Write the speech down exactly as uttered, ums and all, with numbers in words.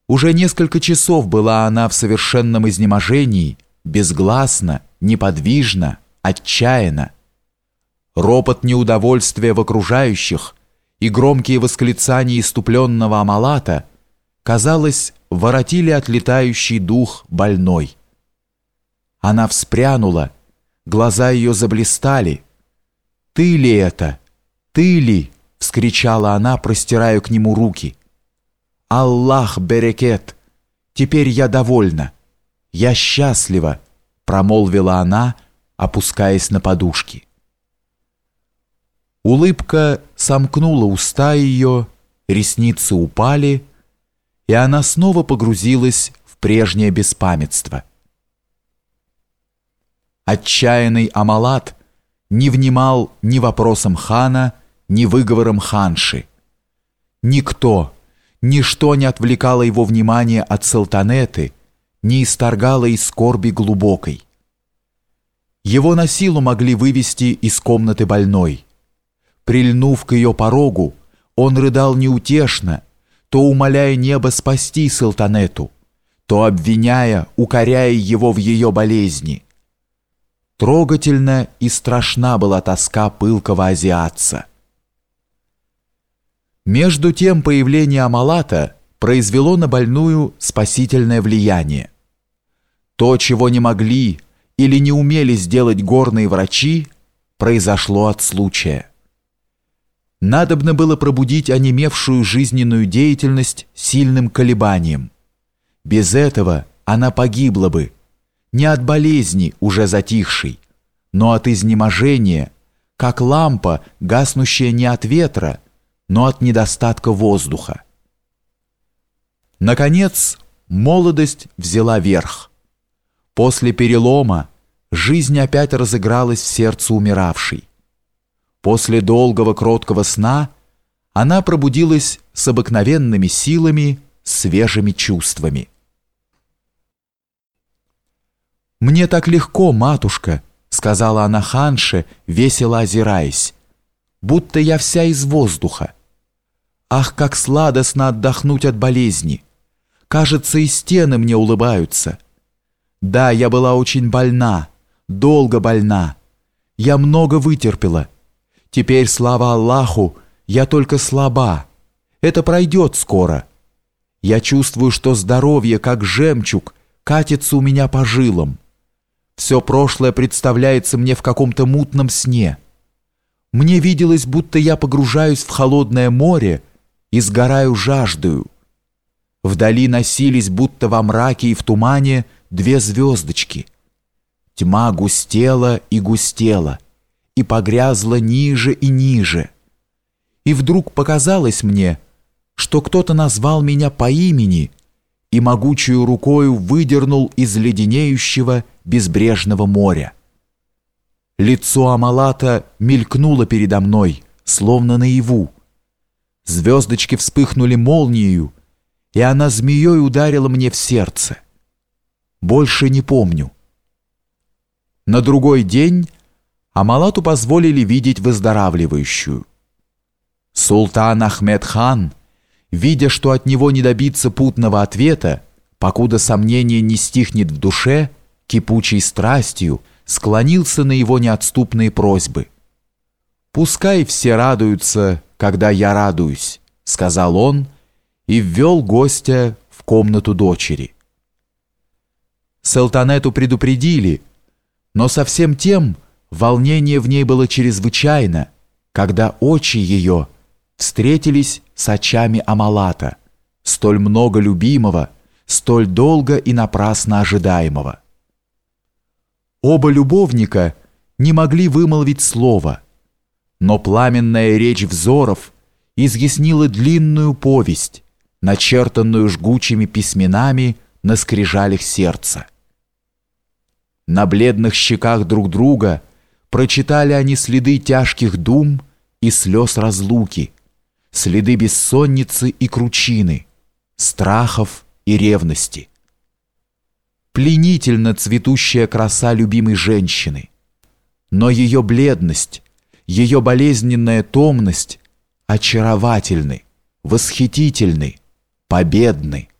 Уже несколько часов была она в совершенном изнеможении, безгласно, неподвижно, отчаянно. Ропот неудовольствия в окружающих и громкие восклицания иступленного Амалата, казалось, воротили отлетающий дух больной. Она вспрянула, глаза ее заблистали. «Ты ли это? Ты ли?» — вскричала она, простирая к нему руки. «Аллах берекет! Теперь я довольна! Я счастлива!» — промолвила она, опускаясь на подушки. Улыбка сомкнула уста ее, ресницы упали, и она снова погрузилась в прежнее беспамятство. Отчаянный Амалат не внимал ни вопросам хана, ни выговорам ханши. Никто, ничто не отвлекало его внимание от Султанеты, не исторгало из скорби глубокой. Его на силу могли вывести из комнаты больной. Прильнув к ее порогу, он рыдал неутешно, то умоляя небо спасти Султанету, то обвиняя, укоряя его в ее болезни. Трогательна и страшна была тоска пылкого азиатца. Между тем появление Амалата произвело на больную спасительное влияние. То, чего не могли или не умели сделать горные врачи, произошло от случая. Надобно было пробудить онемевшую жизненную деятельность сильным колебанием. Без этого она погибла бы, не от болезни, уже затихшей, но от изнеможения, как лампа, гаснущая не от ветра, но от недостатка воздуха. Наконец, молодость взяла верх. После перелома жизнь опять разыгралась в сердце умиравшей. После долгого кроткого сна она пробудилась с обыкновенными силами, свежими чувствами. «Мне так легко, матушка», — сказала она ханше, весело озираясь, «будто я вся из воздуха. Ах, как сладостно отдохнуть от болезни! Кажется, и стены мне улыбаются. Да, я была очень больна, долго больна. Я много вытерпела. Теперь, слава Аллаху, я только слаба. Это пройдет скоро. Я чувствую, что здоровье, как жемчуг, катится у меня по жилам. Все прошлое представляется мне в каком-то мутном сне. Мне виделось, будто я погружаюсь в холодное море и сгораю жаждою. Вдали носились, будто во мраке и в тумане, две звездочки. Тьма густела и густела, и погрязла ниже и ниже. И вдруг показалось мне, что кто-то назвал меня по имени и могучую рукою выдернул из леденеющего безбрежного моря. Лицо Амалата мелькнуло передо мной, словно наяву. Звездочки вспыхнули молниею, и она змеей ударила мне в сердце. Больше не помню. На другой день Амалату позволили видеть выздоравливающую. Султан Ахмед хан, видя, что от него не добиться путного ответа, покуда сомнение не стихнет в душе, кипучей страстью, склонился на его неотступные просьбы. «Пускай все радуются, когда я радуюсь», — сказал он и ввел гостя в комнату дочери. Султанету предупредили, но совсем тем волнение в ней было чрезвычайно, когда очи ее встретились с очами Амалата, столь много любимого, столь долго и напрасно ожидаемого. Оба любовника не могли вымолвить слова, но пламенная речь взоров изъяснила длинную повесть, начертанную жгучими письменами на скрижалях сердца. На бледных щеках друг друга прочитали они следы тяжких дум и слез разлуки, следы бессонницы и кручины, страхов и ревности. Пленительна цветущая краса любимой женщины, но ее бледность, ее болезненная томность очаровательны, восхитительны, победны.